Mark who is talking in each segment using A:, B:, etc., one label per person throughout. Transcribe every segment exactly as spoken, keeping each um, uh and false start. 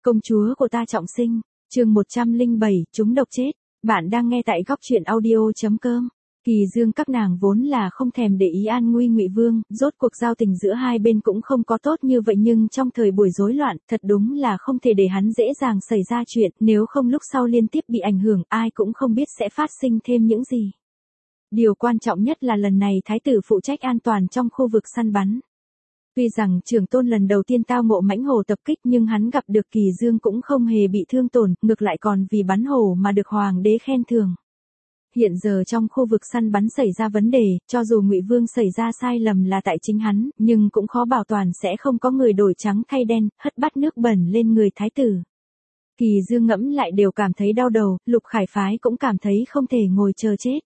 A: Công chúa của ta trọng sinh, chương một trăm lẻ bảy, chúng độc chết. Bạn đang nghe tại góc truyện audio chấm com. Kỳ Dương các nàng vốn là không thèm để ý an nguy Ngụy Vương, rốt cuộc giao tình giữa hai bên cũng không có tốt như vậy, nhưng trong thời buổi rối loạn, thật đúng là không thể để hắn dễ dàng xảy ra chuyện, nếu không lúc sau liên tiếp bị ảnh hưởng, ai cũng không biết sẽ phát sinh thêm những gì. Điều quan trọng nhất là lần này thái tử phụ trách an toàn trong khu vực săn bắn. Tuy rằng Trưởng Tôn lần đầu tiên tao ngộ mãnh hổ tập kích, nhưng hắn gặp được Kỳ Dương cũng không hề bị thương tổn, ngược lại còn vì bắn hổ mà được hoàng đế khen thưởng. Hiện giờ trong khu vực săn bắn xảy ra vấn đề, cho dù Ngụy Vương xảy ra sai lầm là tại chính hắn, nhưng cũng khó bảo toàn sẽ không có người đổi trắng thay đen, hất bát nước bẩn lên người thái tử. Kỳ Dương ngẫm lại đều cảm thấy đau đầu, Lục Khải Phái cũng cảm thấy không thể ngồi chờ chết.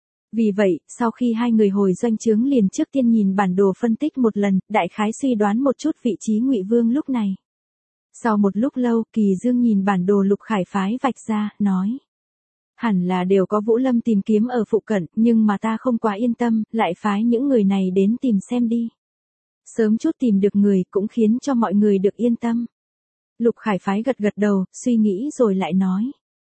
A: Vì vậy, sau khi hai người hồi doanh trướng liền trước tiên nhìn bản đồ phân tích một lần, đại khái suy đoán một chút vị trí Ngụy Vương lúc này. Sau một lúc lâu, Kỳ Dương nhìn bản đồ Lục Khải Phái vạch ra, nói. Hẳn là đều có Vũ Lâm tìm kiếm ở phụ cận, nhưng mà ta không quá yên tâm, lại phái những người này đến tìm xem đi. Sớm chút tìm được người cũng khiến cho mọi người được yên tâm. Lục Khải Phái gật gật đầu, suy nghĩ rồi lại nói.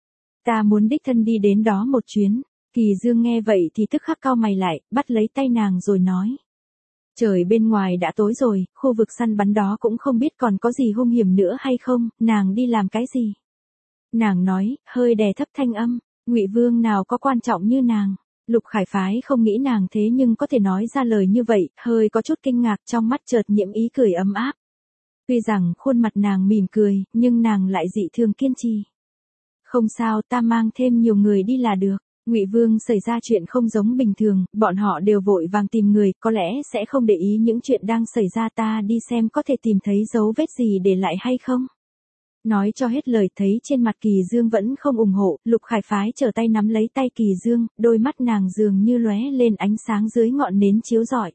A: Ta muốn đích thân đi đến đó một chuyến. Kỳ Dương nghe vậy thì tức khắc cau mày lại, bắt lấy tay nàng rồi nói. Trời bên ngoài đã tối rồi, khu vực săn bắn đó cũng không biết còn có gì hung hiểm nữa hay không, nàng đi làm cái gì? Nàng nói, hơi đè thấp thanh âm, Ngụy Vương nào có quan trọng như nàng. Lục Khải Phái không nghĩ nàng thế nhưng có thể nói ra lời như vậy, hơi có chút kinh ngạc, trong mắt chợt nhiễm ý cười ấm áp. Tuy rằng khuôn mặt nàng mỉm cười, nhưng nàng lại dị thường kiên trì. Không sao, ta mang thêm nhiều người đi là được. Ngụy Vương xảy ra chuyện không giống bình thường, bọn họ đều vội vàng tìm người, có lẽ sẽ không để ý những chuyện đang xảy ra, ta đi xem có thể tìm thấy dấu vết gì để lại hay không. Nói cho hết lời, thấy trên mặt Kỳ Dương vẫn không ủng hộ, Lục Khải Phái trở tay nắm lấy tay Kỳ Dương, đôi mắt nàng dường như lóe lên ánh sáng dưới ngọn nến chiếu rọi.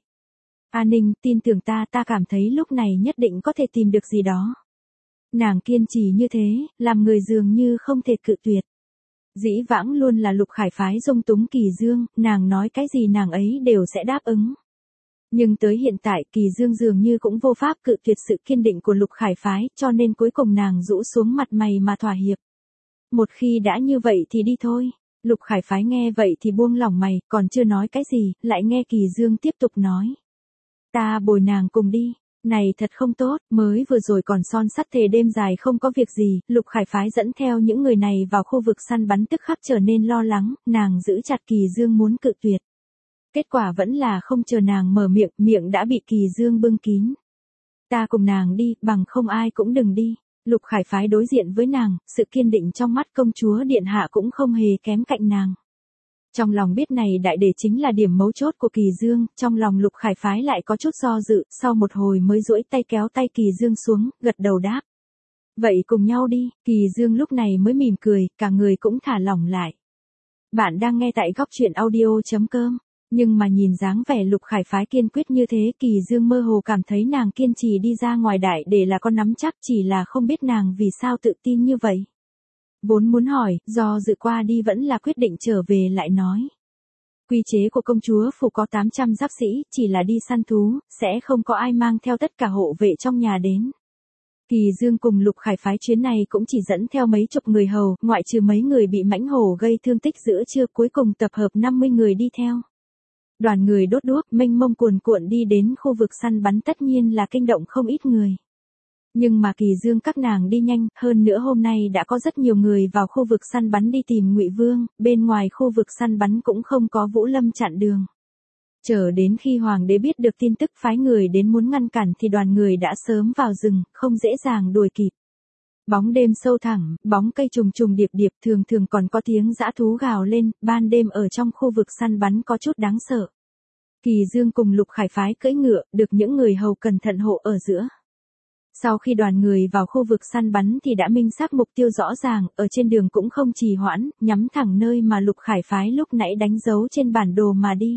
A: A Ninh, tin tưởng ta, ta cảm thấy lúc này nhất định có thể tìm được gì đó. Nàng kiên trì như thế, làm người dường như không thể cự tuyệt. Dĩ vãng luôn là Lục Khải Phái dung túng Kỳ Dương, nàng nói cái gì nàng ấy đều sẽ đáp ứng. Nhưng tới hiện tại Kỳ Dương dường như cũng vô pháp cự tuyệt sự kiên định của Lục Khải Phái, cho nên cuối cùng nàng rũ xuống mặt mày mà thỏa hiệp. Một khi đã như vậy thì đi thôi. Lục Khải Phái nghe vậy thì buông lỏng mày, còn chưa nói cái gì, lại nghe Kỳ Dương tiếp tục nói. Ta bồi nàng cùng đi. Này thật không tốt, mới vừa rồi còn son sắt thề đêm dài không có việc gì, Lục Khải Phái dẫn theo những người này vào khu vực săn bắn tức khắc trở nên lo lắng, nàng giữ chặt Kỳ Dương muốn cự tuyệt. Kết quả vẫn là không chờ nàng mở miệng, miệng đã bị Kỳ Dương bưng kín. Ta cùng nàng đi, bằng không ai cũng đừng đi. Lục Khải Phái đối diện với nàng, sự kiên định trong mắt công chúa điện hạ cũng không hề kém cạnh nàng. Trong lòng biết này đại để chính là điểm mấu chốt của Kỳ Dương, trong lòng Lục Khải Phái lại có chút do dự, sau một hồi mới duỗi tay kéo tay Kỳ Dương xuống, gật đầu đáp. Vậy cùng nhau đi, Kỳ Dương lúc này mới mỉm cười, cả người cũng thả lỏng lại. Bạn đang nghe tại góc truyện audio chấm com, nhưng mà nhìn dáng vẻ Lục Khải Phái kiên quyết như thế, Kỳ Dương mơ hồ cảm thấy nàng kiên trì đi ra ngoài đại để là con nắm chắc, chỉ là không biết nàng vì sao tự tin như vậy. Vốn muốn hỏi, do dự qua đi vẫn là quyết định trở về lại nói. Quy chế của công chúa phủ có tám trăm giáp sĩ, chỉ là đi săn thú, sẽ không có ai mang theo tất cả hộ vệ trong nhà đến. Kỳ Dương cùng Lục Khải Phái chuyến này cũng chỉ dẫn theo mấy chục người hầu, ngoại trừ mấy người bị mãnh hổ gây thương tích giữa trưa, cuối cùng tập hợp năm mươi người đi theo. Đoàn người đốt đuốc, mênh mông cuồn cuộn đi đến khu vực săn bắn, tất nhiên là kinh động không ít người. Nhưng mà Kỳ Dương các nàng đi nhanh, hơn nữa hôm nay đã có rất nhiều người vào khu vực săn bắn đi tìm Ngụy Vương, bên ngoài khu vực săn bắn cũng không có Vũ Lâm chặn đường. Chờ đến khi hoàng đế biết được tin tức phái người đến muốn ngăn cản thì đoàn người đã sớm vào rừng, không dễ dàng đuổi kịp. Bóng đêm sâu thẳm, bóng cây trùng trùng điệp điệp, thường thường còn có tiếng dã thú gào lên, ban đêm ở trong khu vực săn bắn có chút đáng sợ. Kỳ Dương cùng Lục Khải Phái cưỡi ngựa, được những người hầu cẩn thận hộ ở giữa. Sau khi đoàn người vào khu vực săn bắn thì đã minh xác mục tiêu rõ ràng, ở trên đường cũng không trì hoãn, nhắm thẳng nơi mà Lục Khải Phái lúc nãy đánh dấu trên bản đồ mà đi.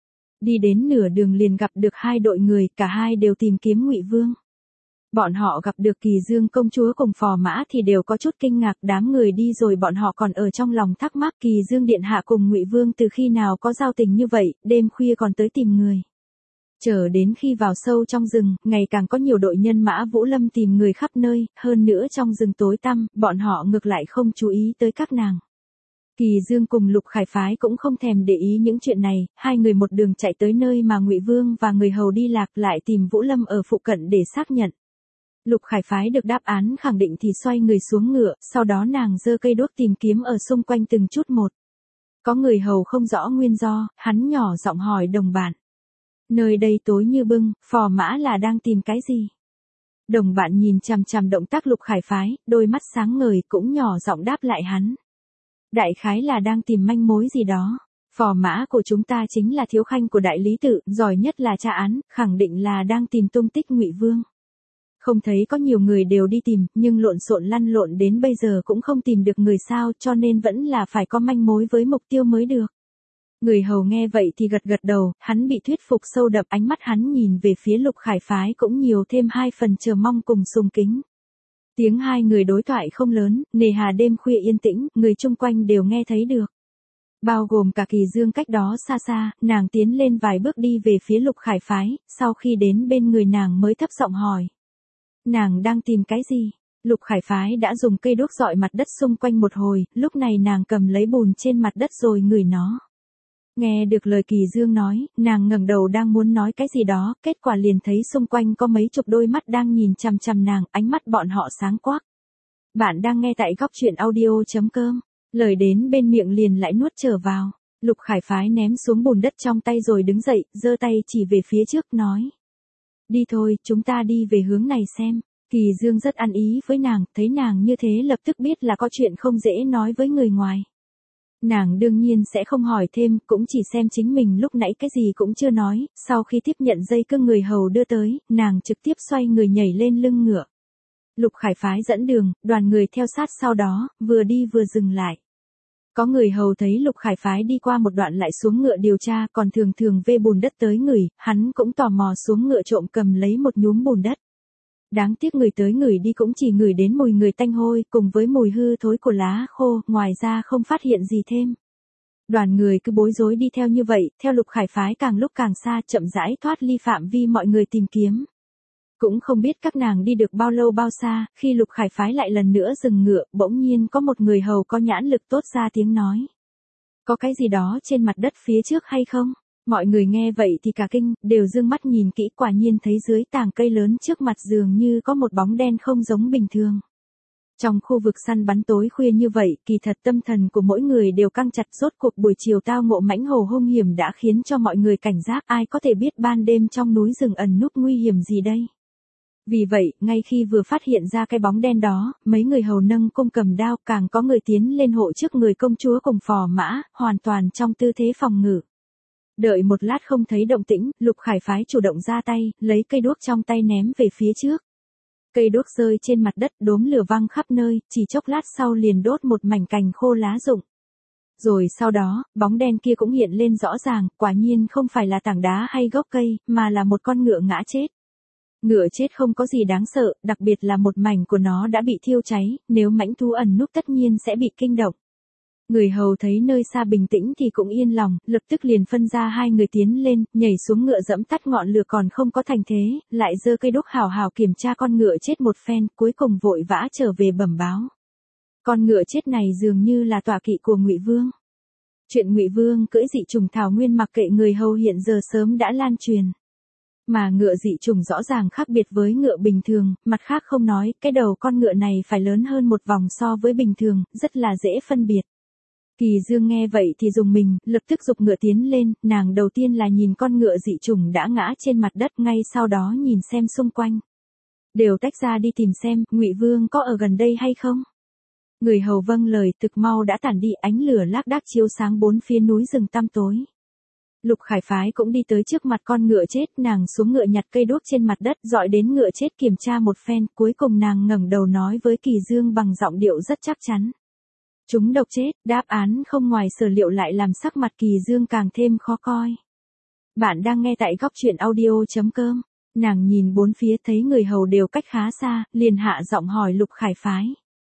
A: Đi đến nửa đường liền gặp được hai đội người, cả hai đều tìm kiếm Ngụy Vương. Bọn họ gặp được Kỳ Dương công chúa cùng phò mã thì đều có chút kinh ngạc, đám người đi rồi bọn họ còn ở trong lòng thắc mắc Kỳ Dương điện hạ cùng Ngụy Vương từ khi nào có giao tình như vậy, đêm khuya còn tới tìm người. Chờ đến khi vào sâu trong rừng, ngày càng có nhiều đội nhân mã Vũ Lâm tìm người khắp nơi, hơn nữa trong rừng tối tăm, bọn họ ngược lại không chú ý tới các nàng. Kỳ Dương cùng Lục Khải Phái cũng không thèm để ý những chuyện này, hai người một đường chạy tới nơi mà Ngụy Vương và người hầu đi lạc, lại tìm Vũ Lâm ở phụ cận để xác nhận. Lục Khải Phái được đáp án khẳng định thì xoay người xuống ngựa, sau đó nàng giơ cây đuốc tìm kiếm ở xung quanh từng chút một. Có người hầu không rõ nguyên do, hắn nhỏ giọng hỏi đồng bạn. Nơi đây tối như bưng, phò mã là đang tìm cái gì? Đồng bạn nhìn chằm chằm động tác Lục Khải Phái, đôi mắt sáng ngời cũng nhỏ giọng đáp lại hắn. Đại khái là đang tìm manh mối gì đó. Phò mã của chúng ta chính là thiếu khanh của đại lý tự, giỏi nhất là tra án, khẳng định là đang tìm tung tích Ngụy Vương. Không thấy có nhiều người đều đi tìm, nhưng lộn xộn lăn lộn đến bây giờ cũng không tìm được người sao, cho nên vẫn là phải có manh mối với mục tiêu mới được. Người hầu nghe vậy thì gật gật đầu, hắn bị thuyết phục sâu đậm, ánh mắt hắn nhìn về phía Lục Khải Phái cũng nhiều thêm hai phần chờ mong cùng sùng kính. Tiếng hai người đối thoại không lớn, nề hà đêm khuya yên tĩnh, người chung quanh đều nghe thấy được. Bao gồm cả Kỳ Dương cách đó xa xa, nàng tiến lên vài bước đi về phía Lục Khải Phái, sau khi đến bên người nàng mới thấp giọng hỏi. Nàng đang tìm cái gì? Lục Khải Phái đã dùng cây đuốc dọi mặt đất xung quanh một hồi, lúc này nàng cầm lấy bùn trên mặt đất rồi ngửi nó. Nghe được lời Kỳ Dương nói, nàng ngẩng đầu đang muốn nói cái gì đó, kết quả liền thấy xung quanh có mấy chục đôi mắt đang nhìn chằm chằm nàng, ánh mắt bọn họ sáng quắc. Bạn đang nghe tại góc truyện audio chấm com, lời đến bên miệng liền lại nuốt trở vào. Lục Khải Phái ném xuống bùn đất trong tay rồi đứng dậy, giơ tay chỉ về phía trước nói. Đi thôi, chúng ta đi về hướng này xem. Kỳ Dương rất ăn ý với nàng, thấy nàng như thế lập tức biết là có chuyện không dễ nói với người ngoài. Nàng đương nhiên sẽ không hỏi thêm, cũng chỉ xem chính mình lúc nãy cái gì cũng chưa nói, sau khi tiếp nhận dây cương người hầu đưa tới, nàng trực tiếp xoay người nhảy lên lưng ngựa. Lục Khải Phái dẫn đường, đoàn người theo sát sau đó, vừa đi vừa dừng lại. Có người hầu thấy Lục Khải Phái đi qua một đoạn lại xuống ngựa điều tra, còn thường thường vê bùn đất tới người, hắn cũng tò mò xuống ngựa trộm cầm lấy một nhúm bùn đất. Đáng tiếc người tới người đi cũng chỉ ngửi đến mùi người tanh hôi cùng với mùi hư thối của lá khô, ngoài ra không phát hiện gì thêm. Đoàn người cứ bối rối đi theo như vậy, theo Lục Khải Phái càng lúc càng xa, chậm rãi thoát ly phạm vi mọi người tìm kiếm. Cũng không biết các nàng đi được bao lâu bao xa, khi Lục Khải Phái lại lần nữa dừng ngựa, bỗng nhiên có một người hầu có nhãn lực tốt ra tiếng nói. Có cái gì đó trên mặt đất phía trước hay không? Mọi người nghe vậy thì cả kinh, đều dương mắt nhìn kỹ, quả nhiên thấy dưới tàng cây lớn trước mặt dường như có một bóng đen không giống bình thường. Trong khu vực săn bắn tối khuya như vậy, kỳ thật tâm thần của mỗi người đều căng chặt, rốt cuộc buổi chiều tao ngộ mãnh hổ hung hiểm đã khiến cho mọi người cảnh giác, ai có thể biết ban đêm trong núi rừng ẩn núp nguy hiểm gì đây. Vì vậy, ngay khi vừa phát hiện ra cái bóng đen đó, mấy người hầu nâng cung cầm đao, càng có người tiến lên hộ trước người công chúa cùng phò mã, hoàn toàn trong tư thế phòng ngự. Đợi một lát không thấy động tĩnh, Lục Khải Phái chủ động ra tay, lấy cây đuốc trong tay ném về phía trước. Cây đuốc rơi trên mặt đất, đốm lửa văng khắp nơi, chỉ chốc lát sau liền đốt một mảnh cành khô lá rụng. Rồi sau đó, bóng đen kia cũng hiện lên rõ ràng, quả nhiên không phải là tảng đá hay gốc cây, mà là một con ngựa ngã chết. Ngựa chết không có gì đáng sợ, đặc biệt là một mảnh của nó đã bị thiêu cháy, nếu mãnh thú ẩn núp tất nhiên sẽ bị kinh động. Người hầu thấy nơi xa bình tĩnh thì cũng yên lòng, lập tức liền phân ra hai người tiến lên, nhảy xuống ngựa dẫm tắt ngọn lửa còn không có thành thế, lại giơ cây đuốc hào hào kiểm tra con ngựa chết một phen, cuối cùng vội vã trở về bẩm báo. Con ngựa chết này dường như là tọa kỵ của Ngụy Vương. Chuyện Ngụy Vương cưỡi dị trùng thảo nguyên mặc kệ người hầu hiện giờ sớm đã lan truyền. Mà ngựa dị trùng rõ ràng khác biệt với ngựa bình thường, mặt khác không nói, cái đầu con ngựa này phải lớn hơn một vòng so với bình thường, rất là dễ phân biệt. Kỳ Dương nghe vậy thì dùng mình, lập tức giục ngựa tiến lên, nàng đầu tiên là nhìn con ngựa dị trùng đã ngã trên mặt đất, ngay sau đó nhìn xem xung quanh. Đều tách ra đi tìm xem, Ngụy Vương có ở gần đây hay không? Người hầu vâng lời, thực mau đã tản đi, ánh lửa lác đác chiếu sáng bốn phía núi rừng tăm tối. Lục Khải Phái cũng đi tới trước mặt con ngựa chết, nàng xuống ngựa nhặt cây đuốc trên mặt đất, dọi đến ngựa chết kiểm tra một phen, cuối cùng nàng ngẩng đầu nói với Kỳ Dương bằng giọng điệu rất chắc chắn. Chúng độc chết, đáp án không ngoài sở liệu lại làm sắc mặt Kỳ Dương càng thêm khó coi. Bạn đang nghe tại góc truyện audio chấm com, nàng nhìn bốn phía thấy người hầu đều cách khá xa, liền hạ giọng hỏi Lục Khải Phái.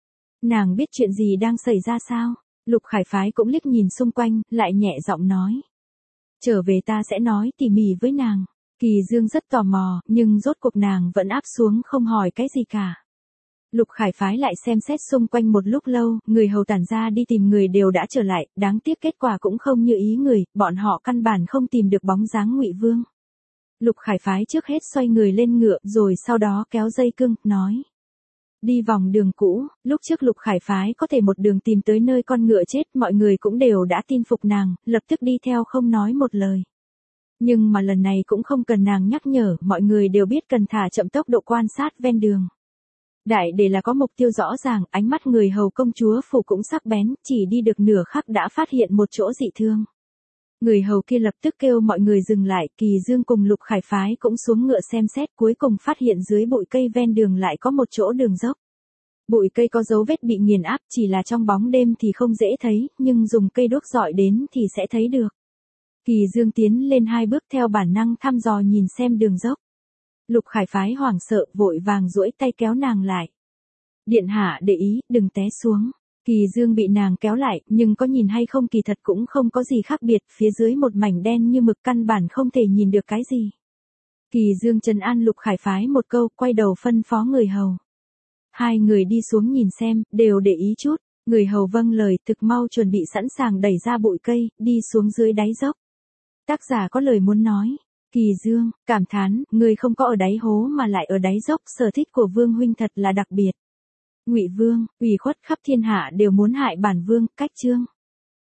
A: Nàng biết chuyện gì đang xảy ra sao? Lục Khải Phái cũng liếc nhìn xung quanh, lại nhẹ giọng nói. Trở về ta sẽ nói tỉ mỉ với nàng. Kỳ Dương rất tò mò, nhưng rốt cuộc nàng vẫn áp xuống không hỏi cái gì cả. Lục Khải Phái lại xem xét xung quanh một lúc lâu, người hầu tản ra đi tìm người đều đã trở lại, đáng tiếc kết quả cũng không như ý người, bọn họ căn bản không tìm được bóng dáng Ngụy Vương. Lục Khải Phái trước hết xoay người lên ngựa, rồi sau đó kéo dây cương, nói. Đi vòng đường cũ, lúc trước Lục Khải Phái có thể một đường tìm tới nơi con ngựa chết, mọi người cũng đều đã tin phục nàng, lập tức đi theo không nói một lời. Nhưng mà lần này cũng không cần nàng nhắc nhở, mọi người đều biết cần thả chậm tốc độ quan sát ven đường. Đại để là có mục tiêu rõ ràng, ánh mắt người hầu công chúa phủ cũng sắc bén, chỉ đi được nửa khắc đã phát hiện một chỗ dị thương. Người hầu kia lập tức kêu mọi người dừng lại, Kỳ Dương cùng Lục Khải Phái cũng xuống ngựa xem xét, cuối cùng phát hiện dưới bụi cây ven đường lại có một chỗ đường dốc. Bụi cây có dấu vết bị nghiền áp, chỉ là trong bóng đêm thì không dễ thấy, nhưng dùng cây đuốc dọi đến thì sẽ thấy được. Kỳ Dương tiến lên hai bước theo bản năng thăm dò nhìn xem đường dốc. Lục Khải Phái hoảng sợ, vội vàng duỗi tay kéo nàng lại. Điện hạ để ý, đừng té xuống. Kỳ Dương bị nàng kéo lại, nhưng có nhìn hay không kỳ thật cũng không có gì khác biệt, phía dưới một mảnh đen như mực căn bản không thể nhìn được cái gì. Kỳ Dương trấn an Lục Khải Phái một câu, quay đầu phân phó người hầu. Hai người đi xuống nhìn xem, đều để ý chút, người hầu vâng lời, thực mau chuẩn bị sẵn sàng đẩy ra bụi cây, đi xuống dưới đáy dốc. Tác giả có lời muốn nói. Kỳ Dương, cảm thán, người không có ở đáy hố mà lại ở đáy dốc, sở thích của Vương huynh thật là đặc biệt. Ngụy Vương, ủy khuất khắp thiên hạ đều muốn hại bản vương, cách chương.